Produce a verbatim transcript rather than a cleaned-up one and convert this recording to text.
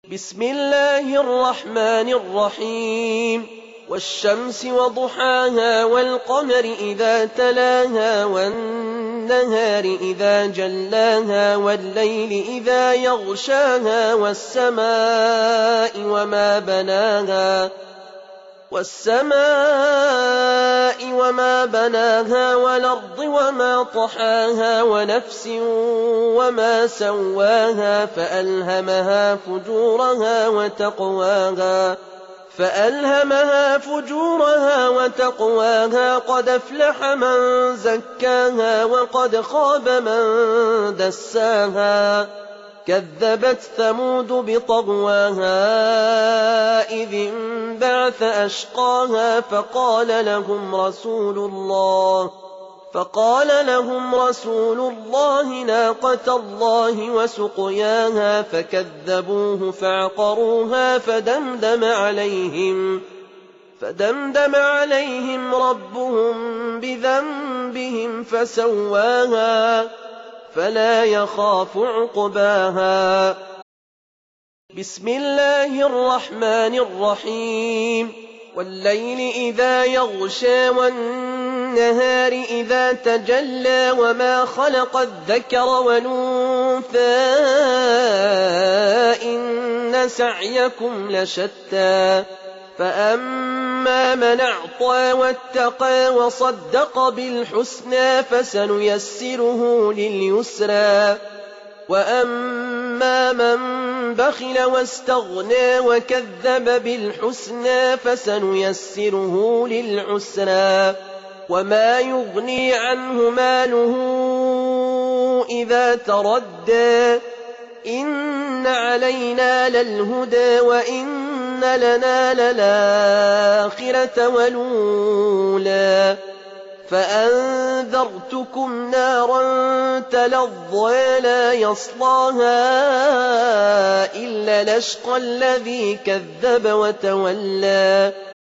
بسم الله الرحمن الرحيم والشمس وضحاها والقمر إذا تلاها والنهار إذا جلاها والليل إذا يغشاها والسماء وما بناها والسماء وما بناها والأرض وما طحاها ونفس وما سواها فألهمها فجورها وتقواها فألهمها فجورها وتقواها قد أفلح من زكاها وقد خاب من دساها كذبت ثمود بطغواها إذ انبعث أشقاها فقال لهم رسول الله فقال لهم رسول الله ناقة الله وسقياها فكذبوه فعقروها فدمدم عليهم فدمدم عليهم ربهم بذنبهم فسواها فلا يخاف عقباها بسم الله الرحمن الرحيم والليل إذا يغشى والنهار إذا تجلى وما خلق الذكر والأنثى إن سعيكم لشتى فأما من أعطى واتقى وصدق بالحسنى فسنيسره لليسرى وأما من بخل واستغنى وكذب بالحسنى فسنيسره للعسرى وما يغني عنه ماله إذا تردى إن علينا للهدى وإن لنا للآخرة والأولى فأنذرتكم نارا تلظى لا يصلاها إلا الأشقى الذي كذب وتولى